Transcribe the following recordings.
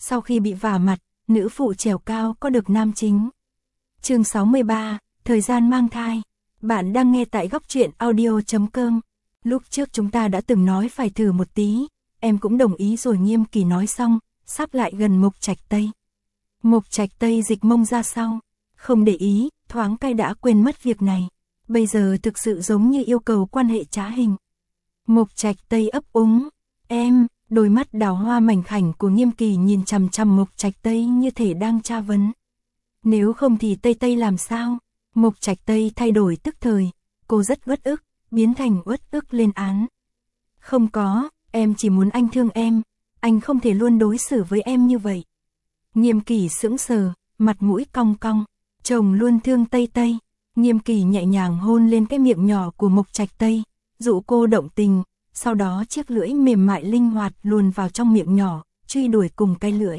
Sau khi bị vả mặt, nữ phụ trèo cao có được nam chính. Chương 63, thời gian mang thai. Bạn đang nghe tại góc truyện audio.com. Lúc trước chúng ta đã từng nói phải thử một tí, em cũng đồng ý rồi. Nghiêm Kỳ nói xong, sắp lại gần Mộc Trạch Tây. Mộc Trạch Tây dịch mông ra sau, không để ý, thoáng cai đã quên mất việc này. Bây giờ thực sự giống như yêu cầu quan hệ trá hình. Mộc Trạch Tây ấp úng, em, đôi mắt đào hoa mảnh khảnh của Nghiêm Kỳ nhìn chằm chằm Mộc Trạch Tây như thể đang tra vấn. Nếu không thì Tây Tây làm sao? Mộc Trạch Tây thay đổi tức thời, cô rất uất ức, biến thành uất ức lên án. Không có, em chỉ muốn anh thương em, anh không thể luôn đối xử với em như vậy. Nghiêm Kỳ sững sờ, mặt mũi cong cong, chồng luôn thương Tây Tây. Nghiêm Kỳ nhẹ nhàng hôn lên cái miệng nhỏ của Mộc Trạch Tây, dụ cô động tình, sau đó chiếc lưỡi mềm mại linh hoạt luồn vào trong miệng nhỏ, truy đuổi cùng cái lưỡi.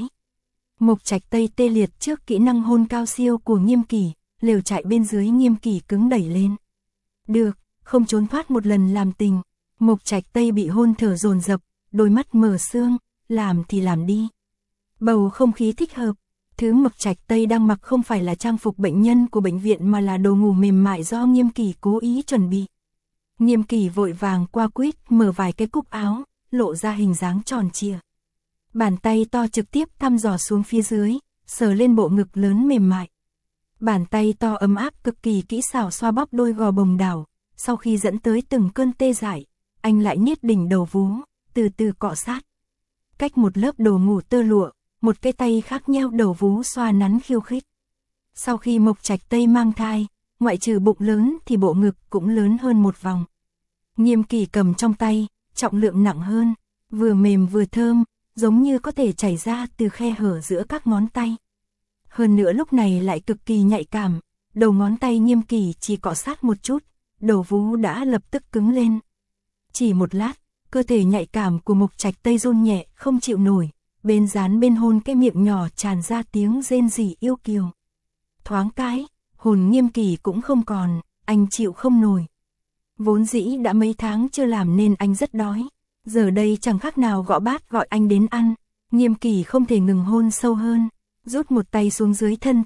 Mộc Trạch Tây tê liệt trước kỹ năng hôn cao siêu của Nghiêm Kỳ, lều trại bên dưới Nghiêm Kỳ cứng đẩy lên. Được, không trốn thoát một lần làm tình. Mộc Trạch Tây bị hôn thở dồn dập, đôi mắt mở sương, làm thì làm đi. Bầu không khí thích hợp. Thứ Mộc Trạch Tây đang mặc không phải là trang phục bệnh nhân của bệnh viện mà là đồ ngủ mềm mại do Nghiêm Kỳ cố ý chuẩn bị. Nghiêm Kỳ vội vàng qua quýt mở vài cái cúc áo, lộ ra hình dáng tròn trịa. Bàn tay to trực tiếp thăm dò xuống phía dưới, sờ lên bộ ngực lớn mềm mại. Bàn tay to ấm áp cực kỳ kỹ xảo xoa bóp đôi gò bồng đảo, sau khi dẫn tới từng cơn tê dại, anh lại niết đỉnh đầu vú, từ từ cọ sát. Cách một lớp đồ ngủ tơ lụa, một cái tay khác nheo đầu vú xoa nắn khiêu khích. Sau khi Mộc Trạch Tây mang thai, ngoại trừ bụng lớn thì bộ ngực cũng lớn hơn một vòng. Nghiêm Kỳ cầm trong tay, trọng lượng nặng hơn, vừa mềm vừa thơm, giống như có thể chảy ra từ khe hở giữa các ngón tay. Hơn nữa lúc này lại cực kỳ nhạy cảm, đầu ngón tay Nghiêm Kỳ chỉ cọ sát một chút, đầu vú đã lập tức cứng lên. Chỉ một lát, cơ thể nhạy cảm của Mộc Trạch Tây run nhẹ không chịu nổi, bên dán bên hôn cái miệng nhỏ tràn ra tiếng rên rỉ yêu kiều. Thoáng cái, hồn Nghiêm Kỳ cũng không còn, anh chịu không nổi. Vốn dĩ đã mấy tháng chưa làm nên anh rất đói, giờ đây chẳng khác nào gõ bát gọi anh đến ăn. Nghiêm Kỳ không thể ngừng hôn sâu hơn, rút một tay xuống dưới thân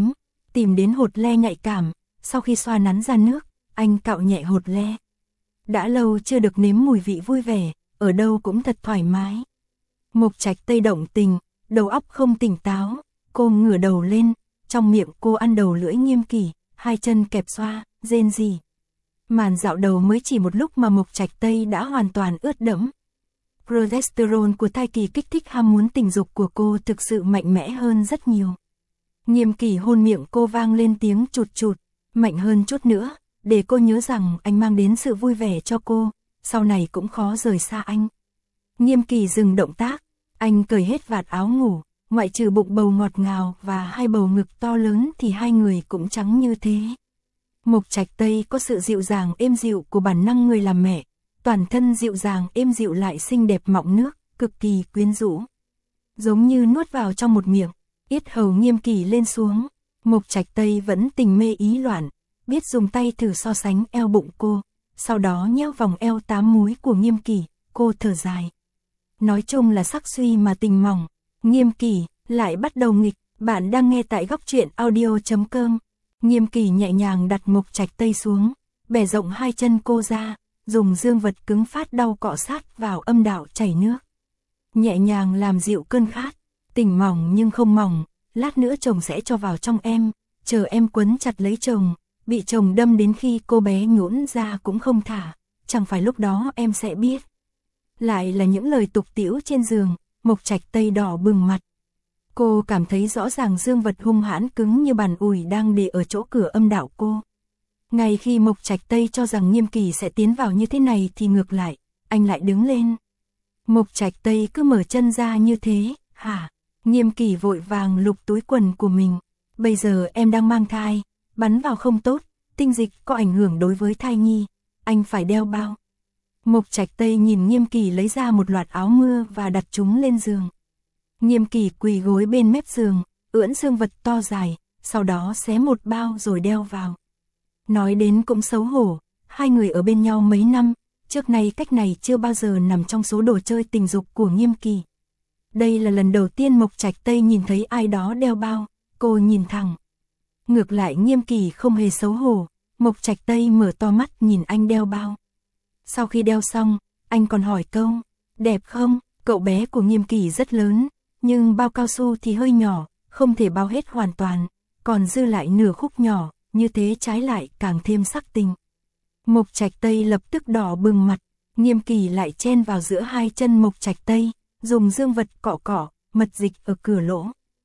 tìm đến hột le nhạy cảm, sau khi xoa nắn ra nước, anh cạo nhẹ hột le. Đã lâu chưa được nếm mùi vị vui vẻ, ở đâu cũng thật thoải mái. Mộc Trạch Tây động tình, đầu óc không tỉnh táo, cô ngửa đầu lên, trong miệng cô ăn đầu lưỡi Nghiêm Kỳ, hai chân kẹp xoa, rên rỉ. Màn dạo đầu mới chỉ một lúc mà Mộc Trạch Tây đã hoàn toàn ướt đẫm. Progesterone của thai kỳ kích thích ham muốn tình dục của cô thực sự mạnh mẽ hơn rất nhiều. Nghiêm Kỳ hôn miệng cô vang lên tiếng chụt chụt, mạnh hơn chút nữa, để cô nhớ rằng anh mang đến sự vui vẻ cho cô, sau này cũng khó rời xa anh. Nghiêm Kỳ dừng động tác, anh cởi hết vạt áo ngủ, ngoại trừ bụng bầu ngọt ngào và hai bầu ngực to lớn thì hai người cũng trắng như thế. Mộc Trạch Tây có sự dịu dàng êm dịu của bản năng người làm mẹ, toàn thân dịu dàng êm dịu lại xinh đẹp mọng nước, cực kỳ quyến rũ. Giống như nuốt vào trong một miệng, yết hầu Nghiêm Kỳ lên xuống, Mộc Trạch Tây vẫn tình mê ý loạn, biết dùng tay thử so sánh eo bụng cô, sau đó nhéo vòng eo 8 múi của Nghiêm Kỳ, cô thở dài. Nói chung là sắc suy mà tình mỏng, Nghiêm Kỳ lại bắt đầu nghịch. Bạn đang nghe tại góc truyện audio.com. Nghiêm Kỳ nhẹ nhàng đặt Mộc Trạch Tây xuống, bẻ rộng hai chân cô ra, dùng dương vật cứng phát đau cọ sát vào âm đạo chảy nước. Nhẹ nhàng làm dịu cơn khát, tình mỏng nhưng không mỏng, lát nữa chồng sẽ cho vào trong em, chờ em quấn chặt lấy chồng, bị chồng đâm đến khi cô bé nhũn ra cũng không thả, chẳng phải lúc đó em sẽ biết. Lại là những lời tục tĩu trên giường, Mộc Trạch Tây đỏ bừng mặt. Cô cảm thấy rõ ràng dương vật hung hãn cứng như bàn ủi đang để ở chỗ cửa âm đạo cô. Ngay khi Mộc Trạch Tây cho rằng Nghiêm Kỳ sẽ tiến vào như thế này thì ngược lại, anh lại đứng lên. Mộc Trạch Tây cứ mở chân ra như thế, hả? Nghiêm Kỳ vội vàng lục túi quần của mình. Bây giờ em đang mang thai, bắn vào không tốt, tinh dịch có ảnh hưởng đối với thai nhi, anh phải đeo bao. Mộc Trạch Tây nhìn Nghiêm Kỳ lấy ra một loạt áo mưa và đặt chúng lên giường. Nghiêm Kỳ quỳ gối bên mép giường, ưỡn xương vật to dài, sau đó xé một bao rồi đeo vào. Nói đến cũng xấu hổ, hai người ở bên nhau mấy năm, trước nay cách này chưa bao giờ nằm trong số đồ chơi tình dục của Nghiêm Kỳ. Đây là lần đầu tiên Mộc Trạch Tây nhìn thấy ai đó đeo bao, cô nhìn thẳng. Ngược lại Nghiêm Kỳ không hề xấu hổ, Mộc Trạch Tây mở to mắt nhìn anh đeo bao. Sau khi đeo xong, anh còn hỏi câu, đẹp không? Cậu bé của Nghiêm Kỳ rất lớn, nhưng bao cao su thì hơi nhỏ, không thể bao hết hoàn toàn, còn dư lại nửa khúc nhỏ, như thế trái lại càng thêm sắc tình. Mộc Trạch Tây lập tức đỏ bừng mặt, Nghiêm Kỳ lại chen vào giữa hai chân Mộc Trạch Tây, dùng dương vật cọ cọ, mật dịch ở cửa lỗ.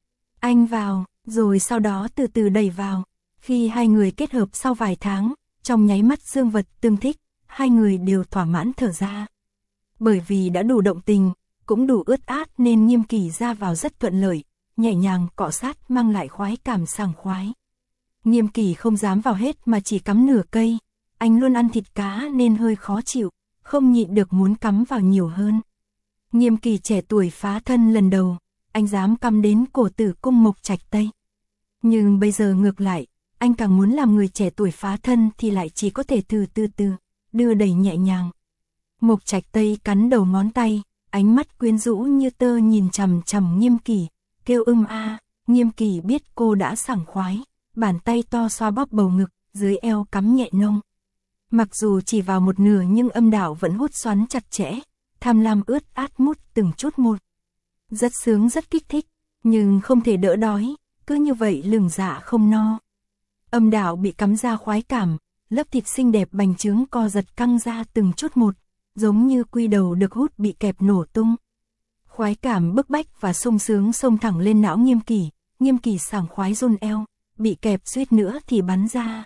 Anh vào, rồi sau đó từ từ đẩy vào. Khi hai người kết hợp sau vài tháng, trong nháy mắt dương vật tương thích, hai người đều thỏa mãn thở ra. Bởi vì đã đủ động tình, cũng đủ ướt át nên Nghiêm Kỳ ra vào rất thuận lợi, nhẹ nhàng cọ sát mang lại khoái cảm sảng khoái. Nghiêm Kỳ không dám vào hết mà chỉ cắm nửa cây, anh luôn ăn thịt cá nên hơi khó chịu, không nhịn được muốn cắm vào nhiều hơn. Nghiêm Kỳ trẻ tuổi phá thân lần đầu, anh dám cắm đến cổ tử cung Mộc Trạch Tây. Nhưng bây giờ ngược lại, anh càng muốn làm người trẻ tuổi phá thân thì lại chỉ có thể từ từ, đưa đẩy nhẹ nhàng. Mộc Trạch Tây cắn đầu ngón tay, ánh mắt quyến rũ như tơ nhìn chằm chằm Nghiêm Kỳ, kêu a. Nghiêm Kỳ biết cô đã sảng khoái, bàn tay to xoa bóp bầu ngực, dưới eo cắm nhẹ nông. Mặc dù chỉ vào một nửa nhưng âm đạo vẫn hút xoắn chặt chẽ, tham lam ướt át mút từng chút một. Rất sướng rất kích thích, nhưng không thể đỡ đói, cứ như vậy lửng dạ không no. Âm đạo bị cắm ra khoái cảm, lớp thịt xinh đẹp bành trướng co giật căng ra từng chút một, giống như quy đầu được hút bị kẹp nổ tung. Khoái cảm bức bách và sung sướng xông thẳng lên não Nghiêm Kỳ sảng khoái run eo, bị kẹp suýt nữa thì bắn ra.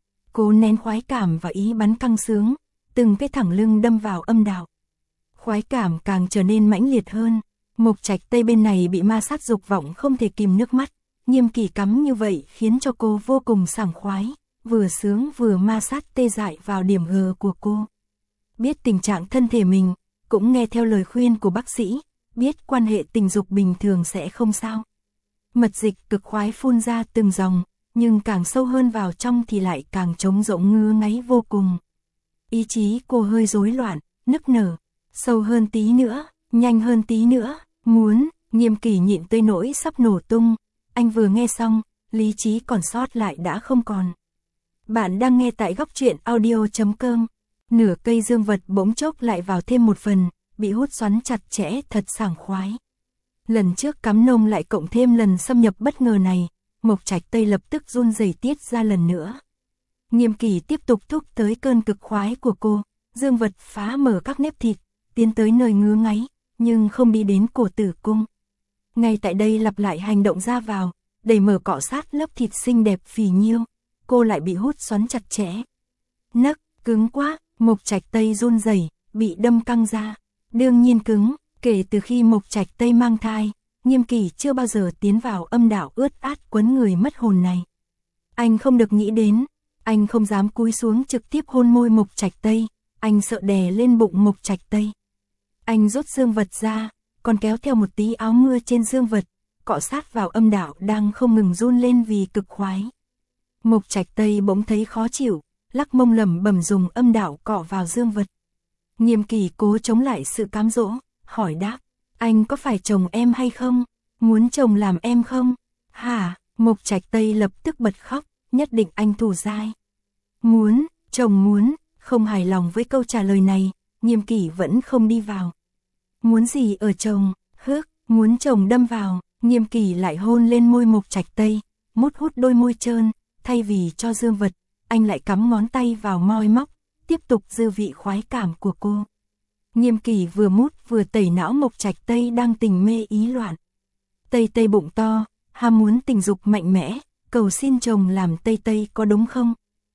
Cố nén khoái cảm và ý bắn căng sướng, từng cái thẳng lưng đâm vào âm đạo. Khoái cảm càng trở nên mãnh liệt hơn, Mộc Trạch Tây bên này bị ma sát dục vọng không thể kìm nước mắt, Nghiêm Kỳ cắm như vậy khiến cho cô vô cùng sảng khoái, vừa sướng vừa ma sát tê dại vào điểm G của cô. Biết tình trạng thân thể mình, cũng nghe theo lời khuyên của bác sĩ, biết quan hệ tình dục bình thường sẽ không sao. Mật dịch cực khoái phun ra từng dòng, nhưng càng sâu hơn vào trong thì lại càng trống rỗng ngứa ngáy vô cùng. Ý chí cô hơi rối loạn, nức nở, sâu hơn tí nữa, nhanh hơn tí nữa, muốn. Nghiêm Kỳ nhịn tới nỗi sắp nổ tung, anh vừa nghe xong, lý trí còn sót lại đã không còn. Bạn đang nghe tại góc truyện audio.com. Nửa cây dương vật bỗng chốc lại vào thêm một phần, bị hút xoắn chặt chẽ thật sảng khoái. Lần trước cắm nông lại cộng thêm lần xâm nhập bất ngờ này, Mộc Trạch Tây lập tức run rẩy tiết ra lần nữa. Nghiêm Kỳ tiếp tục thúc tới cơn cực khoái của cô, dương vật phá mở các nếp thịt, tiến tới nơi ngứa ngáy, nhưng không đi đến cổ tử cung. Ngay tại đây lặp lại hành động ra vào, đẩy mở cọ sát lớp thịt xinh đẹp phì nhiêu, cô lại bị hút xoắn chặt chẽ. Nấc, cứng quá, Mộc Trạch Tây run rẩy, bị đâm căng ra. Đương nhiên cứng, kể từ khi Mộc Trạch Tây mang thai, Nghiêm Kỳ chưa bao giờ tiến vào âm đạo ướt át quấn người mất hồn này. Anh không được nghĩ đến, anh không dám cúi xuống trực tiếp hôn môi Mộc Trạch Tây, anh sợ đè lên bụng Mộc Trạch Tây. Anh rút dương vật ra, còn kéo theo một tí áo mưa trên dương vật, cọ sát vào âm đạo đang không ngừng run lên vì cực khoái. Mộc Trạch Tây bỗng thấy khó chịu, lắc mông lẩm bẩm dùng âm đạo cọ vào dương vật. Nghiêm Kỳ cố chống lại sự cám dỗ, hỏi đáp, anh có phải chồng em hay không? Muốn chồng làm em không? Hả? Mộc Trạch Tây lập tức bật khóc, nhất định anh thủ dai. Muốn, chồng muốn. Không hài lòng với câu trả lời này, Nghiêm Kỳ vẫn không đi vào. Muốn gì ở chồng? Muốn chồng đâm vào. Nghiêm Kỳ lại hôn lên môi Mộc Trạch Tây, mút hút đôi môi trơn, thay vì cho dương vật, anh lại cắm ngón tay vào môi móc, tiếp tục dư vị khoái cảm của cô. Nghiêm Kỳ vừa mút vừa tẩy não Mộc Trạch Tây đang tình mê ý loạn. Tây bụng to, ham muốn tình dục mạnh mẽ, cầu xin chồng làm Tây có đúng không?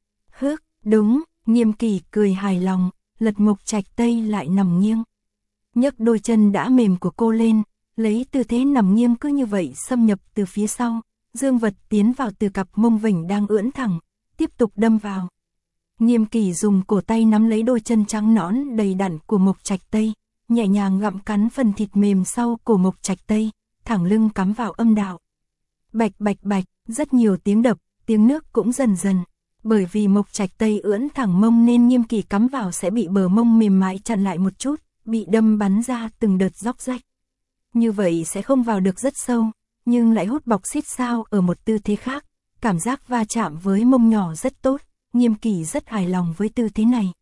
Đúng. Nghiêm Kỳ cười hài lòng, lật Mộc Trạch Tây lại nằm nghiêng. Nhấc đôi chân đã mềm của cô lên, lấy tư thế nằm nghiêng cứ như vậy xâm nhập từ phía sau, dương vật tiến vào từ cặp mông vểnh đang ưỡn thẳng, tiếp tục đâm vào. Nghiêm Kỳ dùng cổ tay nắm lấy đôi chân trắng nõn đầy đặn của Mộc Trạch Tây, nhẹ nhàng gặm cắn phần thịt mềm sau cổ Mộc Trạch Tây, thẳng lưng cắm vào âm đạo. Bạch bạch bạch, rất nhiều tiếng đập, tiếng nước cũng dần dần. Bởi vì Mộc Trạch Tây ưỡn thẳng mông nên Nghiêm Kỳ cắm vào sẽ bị bờ mông mềm mại chặn lại một chút, bị đâm bắn ra từng đợt róc rách. Như vậy sẽ không vào được rất sâu, nhưng lại hút bọc xít sao ở một tư thế khác. Cảm giác va chạm với mông nhỏ rất tốt, Nghiêm Kỳ rất hài lòng với tư thế này.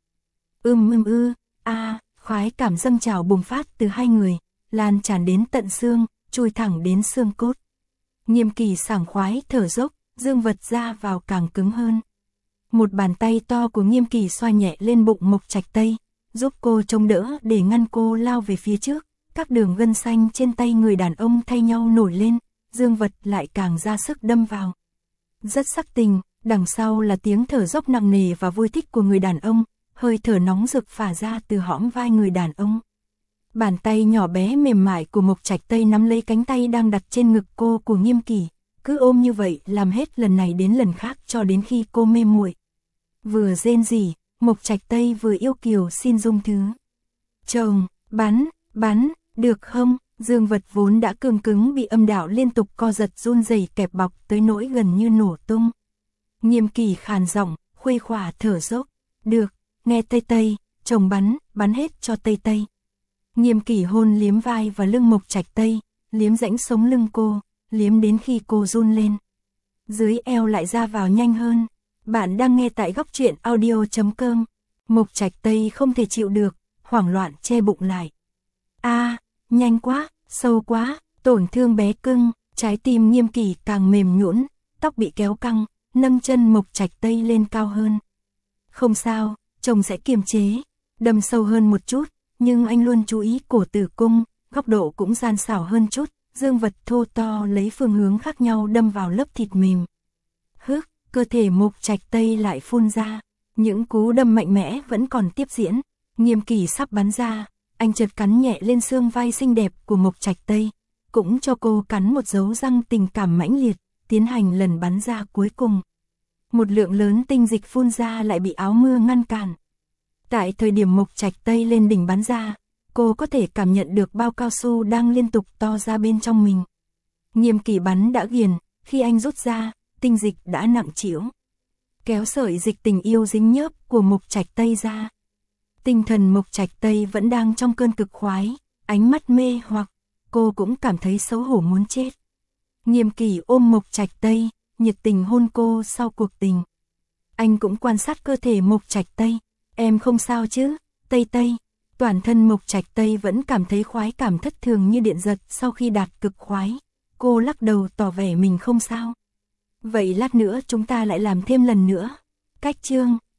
Khoái cảm dâng trào bùng phát từ hai người, lan tràn đến tận xương, chui thẳng đến xương cốt. Nghiêm Kỳ sảng khoái thở dốc, dương vật ra vào càng cứng hơn. Một bàn tay to của Nghiêm Kỳ xoa nhẹ lên bụng Mộc Trạch Tây, giúp cô chống đỡ để ngăn cô lao về phía trước. Các đường gân xanh trên tay người đàn ông thay nhau nổi lên, dương vật lại càng ra sức đâm vào. Rất sắc tình, đằng sau là tiếng thở dốc nặng nề và vui thích của người đàn ông, hơi thở nóng rực phả ra từ hõm vai người đàn ông. Bàn tay nhỏ bé mềm mại của Mộc Trạch Tây nắm lấy cánh tay đang đặt trên ngực cô của Nghiêm Kỳ, cứ ôm như vậy làm hết lần này đến lần khác cho đến khi cô mê muội. Vừa rên rỉ, Mộc Trạch Tây vừa yêu kiều xin dung thứ. Chồng, bắn, được không? Dương vật vốn đã cương cứng bị âm đạo liên tục co giật run rẩy kẹp bọc tới nỗi gần như nổ tung. Nghiêm Kỳ khàn giọng, khuây khỏa thở dốc. Được, nghe Tây Tây, chồng bắn hết cho Tây Tây. Nghiêm Kỳ hôn liếm vai và lưng Mộc Trạch Tây, liếm rãnh sống lưng cô, liếm đến khi cô run lên. Dưới eo lại ra vào nhanh hơn. Bạn đang nghe tại góc truyện audio.com. Mộc Trạch Tây không thể chịu được, hoảng loạn che bụng lại. Nhanh quá, sâu quá, tổn thương bé cưng. Trái tim Nghiêm Kỳ càng mềm nhũn, tóc bị kéo căng, nâng chân Mộc Trạch Tây lên cao hơn. Không sao, chồng sẽ kiềm chế, đâm sâu hơn một chút, nhưng anh luôn chú ý cổ tử cung, góc độ cũng gian xảo hơn chút, dương vật thô to lấy phương hướng khác nhau đâm vào lớp thịt mềm. Cơ thể Mộc Trạch Tây lại phun ra, những cú đâm mạnh mẽ vẫn còn tiếp diễn. Nghiêm Kỳ sắp bắn ra, anh chợt cắn nhẹ lên xương vai xinh đẹp của Mộc Trạch Tây, cũng cho cô cắn một dấu răng tình cảm mãnh liệt, tiến hành lần bắn ra cuối cùng. Một lượng lớn tinh dịch phun ra lại bị áo mưa ngăn cản. Tại thời điểm Mộc Trạch Tây lên đỉnh bắn ra, cô có thể cảm nhận được bao cao su đang liên tục to ra bên trong mình. Nghiêm Kỳ bắn đã ghiền, khi anh rút ra, tinh dịch đã nặng trĩu. Kéo sợi dịch tình yêu dính nhớp của Mộc Trạch Tây ra. Tinh thần Mộc Trạch Tây vẫn đang trong cơn cực khoái, ánh mắt mê hoặc, cô cũng cảm thấy xấu hổ muốn chết. Nghiêm Kỳ ôm Mộc Trạch Tây, nhiệt tình hôn cô sau cuộc tình. Anh cũng quan sát cơ thể Mộc Trạch Tây, em không sao chứ, Tây Tây. Toàn thân Mộc Trạch Tây vẫn cảm thấy khoái cảm thất thường như điện giật sau khi đạt cực khoái. Cô lắc đầu tỏ vẻ mình không sao. Vậy lát nữa chúng ta lại làm thêm lần nữa. Cách chương